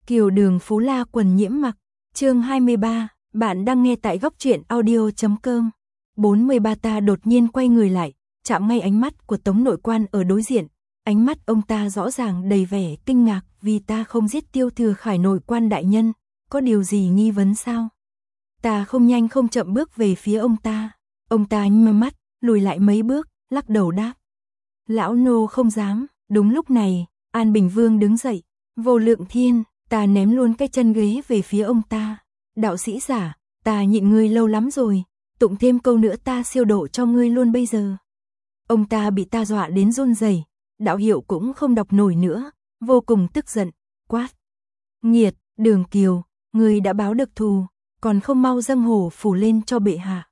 Kiều Đường Phú La quần nhiễm mặc, chương 23, bạn đang nghe tại góc truyện audio.com. 43 ta đột nhiên quay người lại, chạm ngay ánh mắt của Tống Nội Quan ở đối diện, ánh mắt ông ta rõ ràng đầy vẻ kinh ngạc vì ta không giết Tiêu Thừa Khải Nội Quan đại nhân, có điều gì nghi vấn sao? Ta không nhanh không chậm bước về phía ông ta nhắm mắt, lùi lại mấy bước, lắc đầu đáp. Lão nô không dám. Đúng lúc này, An Bình Vương đứng dậy, Vô Lượng Thiên, ta ném luôn cái chân ghế về phía ông ta. Đạo sĩ giả, ta nhịn ngươi lâu lắm rồi, tụng thêm câu nữa ta siêu độ cho ngươi luôn bây giờ. Ông ta bị ta dọa đến run rẩy, đạo hiệu cũng không đọc nổi nữa, vô cùng tức giận, quát. Nghiệt, Đường Kiều, ngươi đã báo được thù, còn không mau dâng hổ phủ lên cho bệ hạ.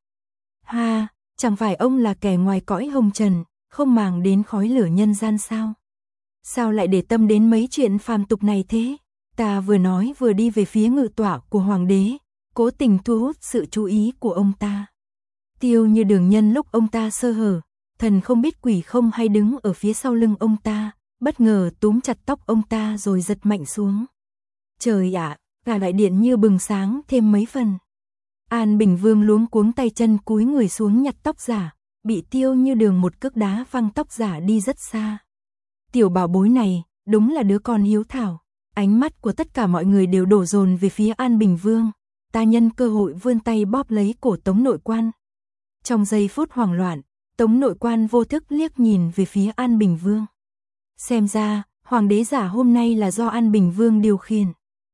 Ha, chẳng phải ông là kẻ ngoài cõi hồng trần, không màng đến khói lửa nhân gian sao? Sao lại để tâm đến mấy chuyện phàm tục này thế? Ta vừa nói vừa đi về phía ngự tọa của hoàng đế, cố tình thu hút sự chú ý của ông ta. Tiêu Như Đường nhân lúc ông ta sơ hở, thần không biết quỷ không hay đứng ở phía sau lưng ông ta, bất ngờ túm chặt tóc ông ta rồi giật mạnh xuống. Trời ạ, cả đại điện như bừng sáng thêm mấy phần. An Bình Vương luống cuống tay chân cúi người xuống nhặt tóc giả, bị Tiêu Như Đường một cước đá văng tóc giả đi rất xa. Tiểu bảo bối này, đúng là đứa con hiếu thảo. Ánh mắt của tất cả mọi người đều đổ dồn về phía An Bình Vương. Ta nhân cơ hội vươn tay bóp lấy cổ Tống Nội Quan. Trong giây phút hoảng loạn, Tống Nội Quan vô thức liếc nhìn về phía An Bình Vương. Xem ra, hoàng đế giả hôm nay là do An Bình Vương điều khiển.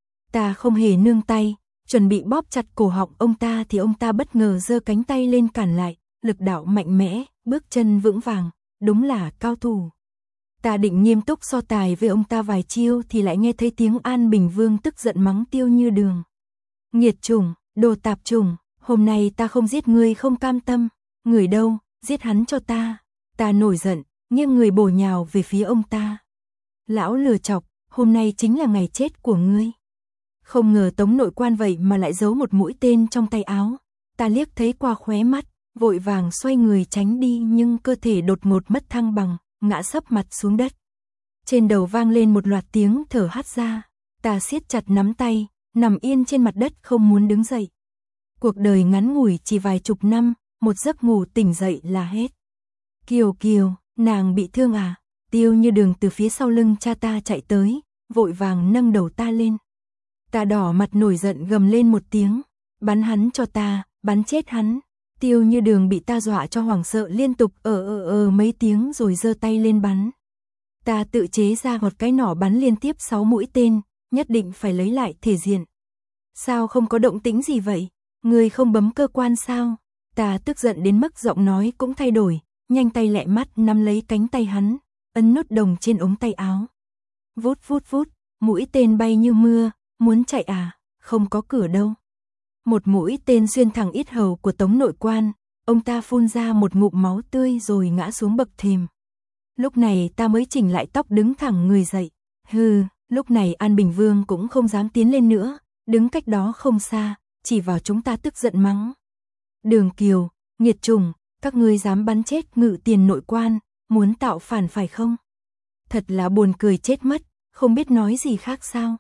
Ta không hề nương tay, chuẩn bị bóp chặt cổ họng ông ta thì ông ta bất ngờ giơ cánh tay lên cản lại, lực đạo mạnh mẽ, bước chân vững vàng, đúng là cao thủ. Ta định nghiêm túc so tài với ông ta vài chiêu thì lại nghe thấy tiếng An Bình Vương tức giận mắng Tiêu Như Đường. Nghiệt chủng, đồ tạp chủng, hôm nay ta không giết ngươi không cam tâm, người đâu, giết hắn cho ta. Ta nổi giận, nghiêng người bổ nhào về phía ông ta. Lão lừa chọc, hôm nay chính là ngày chết của ngươi. Không ngờ Tống Nội Quan vậy mà lại giấu một mũi tên trong tay áo. Ta liếc thấy qua khóe mắt, vội vàng xoay người tránh đi nhưng cơ thể đột ngột mất thăng bằng, ngã sấp mặt xuống đất. Trên đầu vang lên một loạt tiếng thở hắt ra. Ta siết chặt nắm tay, nằm yên trên mặt đất không muốn đứng dậy. Cuộc đời ngắn ngủi chỉ vài chục năm, một giấc ngủ tỉnh dậy là hết. Kiều Kiều, nàng bị thương à? Tiêu Như Đường từ phía sau lưng cha ta chạy tới, vội vàng nâng đầu ta lên. Ta đỏ mặt nổi giận gầm lên một tiếng, bắn hắn cho ta, bắn chết hắn. Tiêu Như Đường bị ta dọa cho hoảng sợ liên tục mấy tiếng rồi giơ tay lên bắn. Ta tự chế ra một cái nỏ bắn liên tiếp 6 mũi tên, nhất định phải lấy lại thể diện. Sao không có động tĩnh gì vậy? Ngươi không bấm cơ quan sao? Ta tức giận đến mức giọng nói cũng thay đổi, nhanh tay lẹ mắt nắm lấy cánh tay hắn, ấn nút đồng trên ống tay áo. Vút vút vút, mũi tên bay như mưa, muốn chạy à? Không có cửa đâu. Một mũi tên xuyên thẳng yết hầu của Tống Nội Quan, ông ta phun ra một ngụm máu tươi rồi ngã xuống bậc thềm. Lúc này ta mới chỉnh lại tóc đứng thẳng người dậy. Hừ, lúc này An Bình Vương cũng không dám tiến lên nữa, đứng cách đó không xa, chỉ vào chúng ta tức giận mắng. Đường Kiều, nghiệt chủng, các ngươi dám bắn chết Ngự Tiền Nội Quan, muốn tạo phản phải không? Thật là buồn cười chết mất, không biết nói gì khác sao?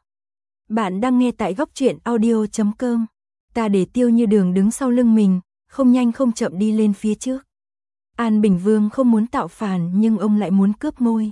Bạn đang nghe tại góc truyện audio.com. Ta để Tiêu Như Đường đứng sau lưng mình, không nhanh không chậm đi lên phía trước. An Bình Vương không muốn tạo phản nhưng ông lại muốn cướp ngôi.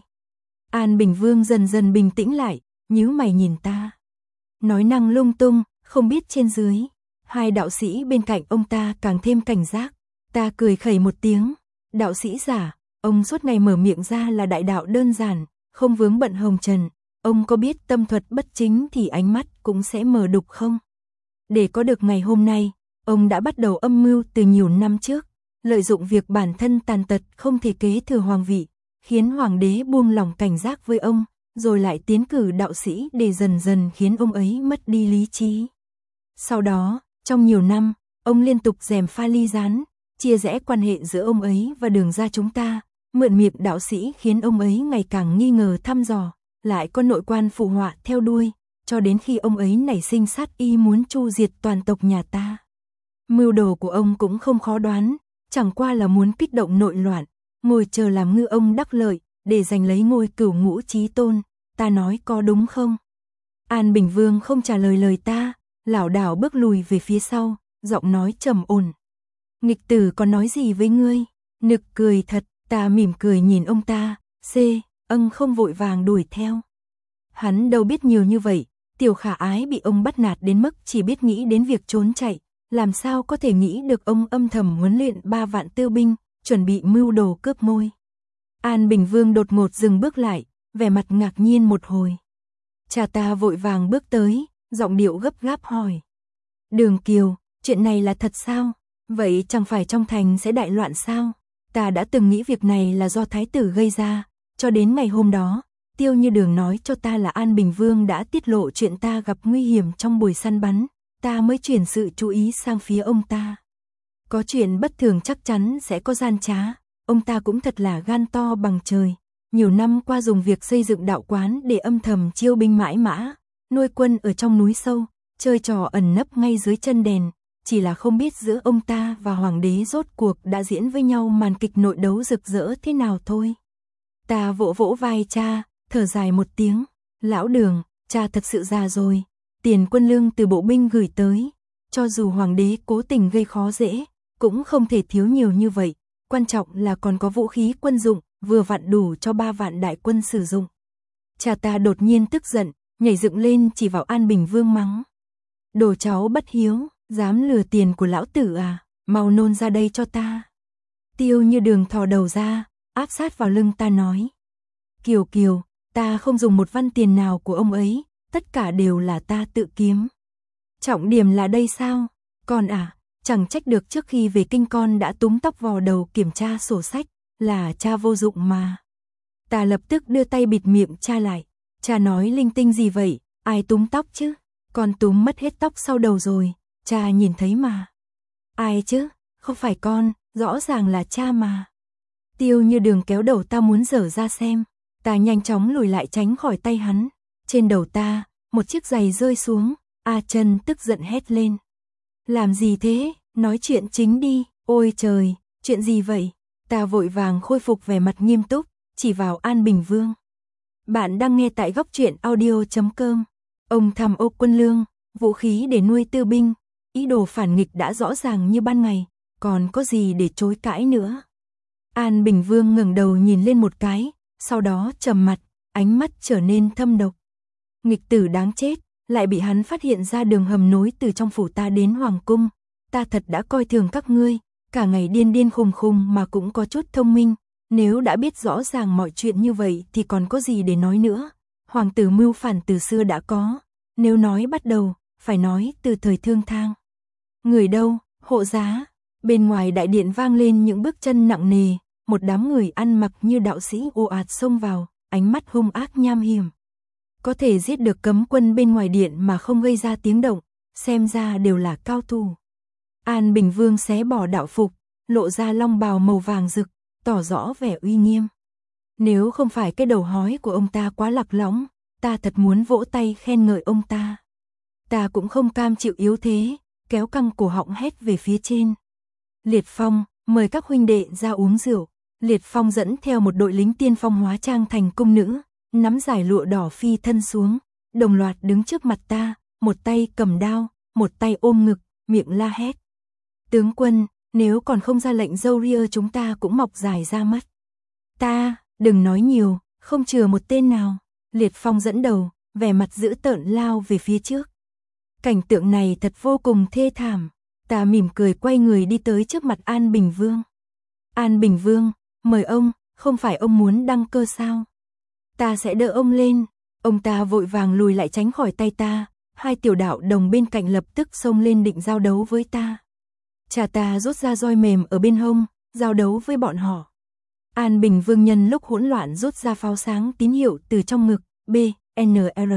An Bình Vương dần dần bình tĩnh lại, nhíu mày nhìn ta. Nói năng lung tung, không biết trên dưới. Hai đạo sĩ bên cạnh ông ta càng thêm cảnh giác. Ta cười khẩy một tiếng. Đạo sĩ giả, ông suốt ngày mở miệng ra là đại đạo đơn giản, không vướng bận hồng trần. Ông có biết tâm thuật bất chính thì ánh mắt cũng sẽ mờ đục không? Để có được ngày hôm nay, ông đã bắt đầu âm mưu từ nhiều năm trước, lợi dụng việc bản thân tàn tật không thể kế thừa hoàng vị, khiến hoàng đế buông lòng cảnh giác với ông, rồi lại tiến cử đạo sĩ để dần dần khiến ông ấy mất đi lý trí. Sau đó, trong nhiều năm, ông liên tục gièm pha ly gián, chia rẽ quan hệ giữa ông ấy và Đường gia chúng ta, mượn miệng đạo sĩ khiến ông ấy ngày càng nghi ngờ thăm dò, lại có nội quan phụ họa theo đuôi, cho đến khi ông ấy nảy sinh sát ý muốn tru diệt toàn tộc nhà ta. Mưu đồ của ông cũng không khó đoán, chẳng qua là muốn kích động nội loạn, ngồi chờ làm ngư ông đắc lợi, để giành lấy ngôi cửu ngũ chí tôn, ta nói có đúng không? An Bình Vương không trả lời lời ta, lảo đảo bước lùi về phía sau, giọng nói trầm ổn. Nghịch tử còn nói gì với ngươi? Nực cười thật, ta mỉm cười nhìn ông ta, không vội vàng đuổi theo. Hắn đâu biết nhiều như vậy, Tiểu Khả Ái bị ông bắt nạt đến mức chỉ biết nghĩ đến việc trốn chạy, làm sao có thể nghĩ được ông âm thầm huấn luyện 3 vạn tư binh, chuẩn bị mưu đồ cướp ngôi. An Bình Vương đột ngột dừng bước lại, vẻ mặt ngạc nhiên một hồi. Cha ta vội vàng bước tới, giọng điệu gấp gáp hỏi. Đường Kiều, chuyện này là thật sao? Vậy chẳng phải trong thành sẽ đại loạn sao? Ta đã từng nghĩ việc này là do thái tử gây ra, cho đến ngày hôm đó, Tiêu Như Đường nói cho ta là An Bình Vương đã tiết lộ chuyện ta gặp nguy hiểm trong buổi săn bắn, ta mới chuyển sự chú ý sang phía ông ta. Có chuyện bất thường chắc chắn sẽ có gian trá, ông ta cũng thật là gan to bằng trời. Nhiều năm qua dùng việc xây dựng đạo quán để âm thầm chiêu binh mãi mã, nuôi quân ở trong núi sâu, chơi trò ẩn nấp ngay dưới chân đèn, chỉ là không biết giữa ông ta và hoàng đế rốt cuộc đã diễn với nhau màn kịch nội đấu rực rỡ thế nào thôi. Ta vỗ vỗ vai cha, thở dài một tiếng, lão Đường, cha thật sự già rồi, tiền quân lương từ bộ binh gửi tới, cho dù hoàng đế cố tình gây khó dễ, cũng không thể thiếu nhiều như vậy, quan trọng là còn có vũ khí quân dụng, vừa vặn đủ cho 3 vạn đại quân sử dụng. Cha ta đột nhiên tức giận, nhảy dựng lên chỉ vào An Bình Vương mắng. Đồ cháu bất hiếu, dám lừa tiền của lão tử à, mau nôn ra đây cho ta. Tiêu Như Đường thò đầu ra, áp sát vào lưng ta nói. Kiều Kiều, ta không dùng một văn tiền nào của ông ấy, tất cả đều là ta tự kiếm. Trọng điểm là đây sao? Con à, chẳng trách được trước khi về kinh con đã túm tóc vò đầu kiểm tra sổ sách, là cha vô dụng mà. Ta lập tức đưa tay bịt miệng cha lại. Cha nói linh tinh gì vậy, ai túm tóc chứ? Con túm mất hết tóc sau đầu rồi, cha nhìn thấy mà. Ai chứ? Không phải con, rõ ràng là cha mà. Tiêu Như Đường kéo đầu ta muốn giở ra xem. Ta nhanh chóng lùi lại tránh khỏi tay hắn. Trên đầu ta, một chiếc giày rơi xuống. A Chân tức giận hét lên. Làm gì thế? Nói chuyện chính đi. Ôi trời, chuyện gì vậy? Ta vội vàng khôi phục vẻ mặt nghiêm túc, chỉ vào An Bình Vương. Bạn đang nghe tại góc truyện audio.com. Ông tham ô quân lương, vũ khí để nuôi tư binh, ý đồ phản nghịch đã rõ ràng như ban ngày, còn có gì để chối cãi nữa. An Bình Vương ngẩng đầu nhìn lên một cái, sau đó trầm mặt, ánh mắt trở nên thâm độc. Nghịch tử đáng chết, lại bị hắn phát hiện ra đường hầm nối từ trong phủ ta đến hoàng cung. Ta thật đã coi thường các ngươi, cả ngày điên điên khùng khùng mà cũng có chút thông minh. Nếu đã biết rõ ràng mọi chuyện như vậy thì còn có gì để nói nữa. Hoàng tử mưu phản từ xưa đã có, nếu nói bắt đầu, phải nói từ thời Thương Thang. Người đâu, hộ giá? Bên ngoài đại điện vang lên những bước chân nặng nề, một đám người ăn mặc như đạo sĩ ồ ạt xông vào, ánh mắt hung ác nham hiểm. Có thể giết được cấm quân bên ngoài điện mà không gây ra tiếng động, xem ra đều là cao thủ. An Bình Vương xé bỏ đạo phục, lộ ra long bào màu vàng rực, tỏ rõ vẻ uy nghiêm. Nếu không phải cái đầu hói của ông ta quá lạc lõng, ta thật muốn vỗ tay khen ngợi ông ta. Ta cũng không cam chịu yếu thế, kéo căng cổ họng hét về phía trên. Liệt Phong, mời các huynh đệ ra uống rượu. Liệt Phong dẫn theo một đội lính tiên phong hóa trang thành cung nữ, nắm giải lụa đỏ phi thân xuống, đồng loạt đứng trước mặt ta, một tay cầm đao, một tay ôm ngực, miệng la hét. Tướng quân, nếu còn không ra lệnh râu ria chúng ta cũng mọc dài ra mắt. Ta, đừng nói nhiều, không chừa một tên nào. Liệt Phong dẫn đầu, vẻ mặt dữ tợn lao về phía trước. Cảnh tượng này thật vô cùng thê thảm. Ta mỉm cười quay người đi tới trước mặt An Bình Vương. An Bình Vương, mời ông, không phải ông muốn đăng cơ sao? Ta sẽ đỡ ông lên. Ông ta vội vàng lùi lại tránh khỏi tay ta. Hai tiểu đạo đồng bên cạnh lập tức xông lên định giao đấu với ta. Cha ta rút ra roi mềm ở bên hông, giao đấu với bọn họ. An Bình Vương nhân lúc hỗn loạn rút ra pháo sáng tín hiệu từ trong ngực, BNR.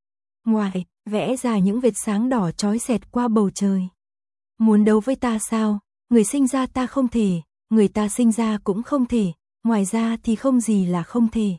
Ngoài, vẽ ra những vệt sáng đỏ chói xẹt qua bầu trời. Muốn đấu với ta sao? Người sinh ra ta không thể, người ta sinh ra cũng không thể, ngoài ra thì không gì là không thể.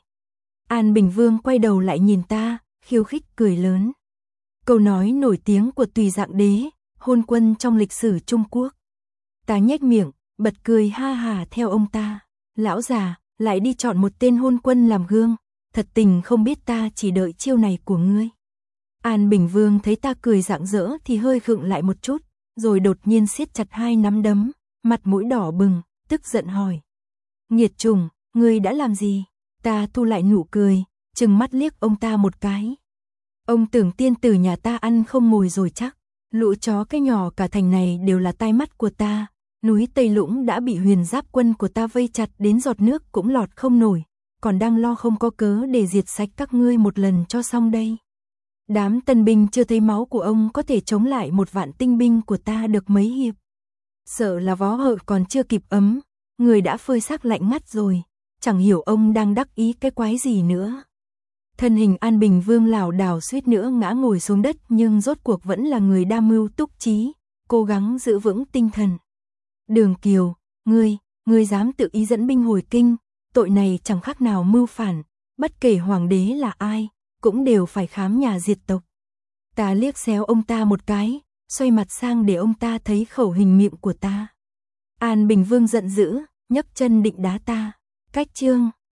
An Bình Vương quay đầu lại nhìn ta, khiêu khích cười lớn. Câu nói nổi tiếng của Tùy Dạng Đế, hôn quân trong lịch sử Trung Quốc. Ta nhếch miệng, bật cười ha hà theo ông ta. Lão già, lại đi chọn một tên hôn quân làm gương, thật tình không biết ta chỉ đợi chiêu này của ngươi. An Bình Vương thấy ta cười rạng rỡ thì hơi khựng lại một chút, rồi đột nhiên siết chặt hai nắm đấm, mặt mũi đỏ bừng, tức giận hỏi. Nghiệt chủng, ngươi đã làm gì? Ta thu lại nụ cười, trừng mắt liếc ông ta một cái. Ông tưởng tiên tử nhà ta ăn không mồi rồi chắc. Lũ chó cái nhỏ cả thành này đều là tai mắt của ta. Núi Tây Lũng đã bị huyền giáp quân của ta vây chặt đến giọt nước cũng lọt không nổi. Còn đang lo không có cớ để diệt sạch các ngươi một lần cho xong đây. Đám tân binh chưa thấy máu của ông có thể chống lại một vạn tinh binh của ta được mấy hiệp. Sợ là vó hợ còn chưa kịp ấm, người đã phơi xác lạnh ngắt rồi. Chẳng hiểu ông đang đắc ý cái quái gì nữa. Thân hình An Bình Vương lảo đảo suýt nữa ngã ngồi xuống đất, nhưng rốt cuộc vẫn là người đa mưu túc trí, cố gắng giữ vững tinh thần. Đường Kiều, ngươi dám tự ý dẫn binh hồi kinh, tội này chẳng khác nào mưu phản, bất kể hoàng đế là ai, cũng đều phải khám nhà diệt tộc. Ta liếc xéo ông ta một cái, xoay mặt sang để ông ta thấy khẩu hình miệng của ta. An Bình Vương giận dữ, nhấc chân định đá ta. Cách chương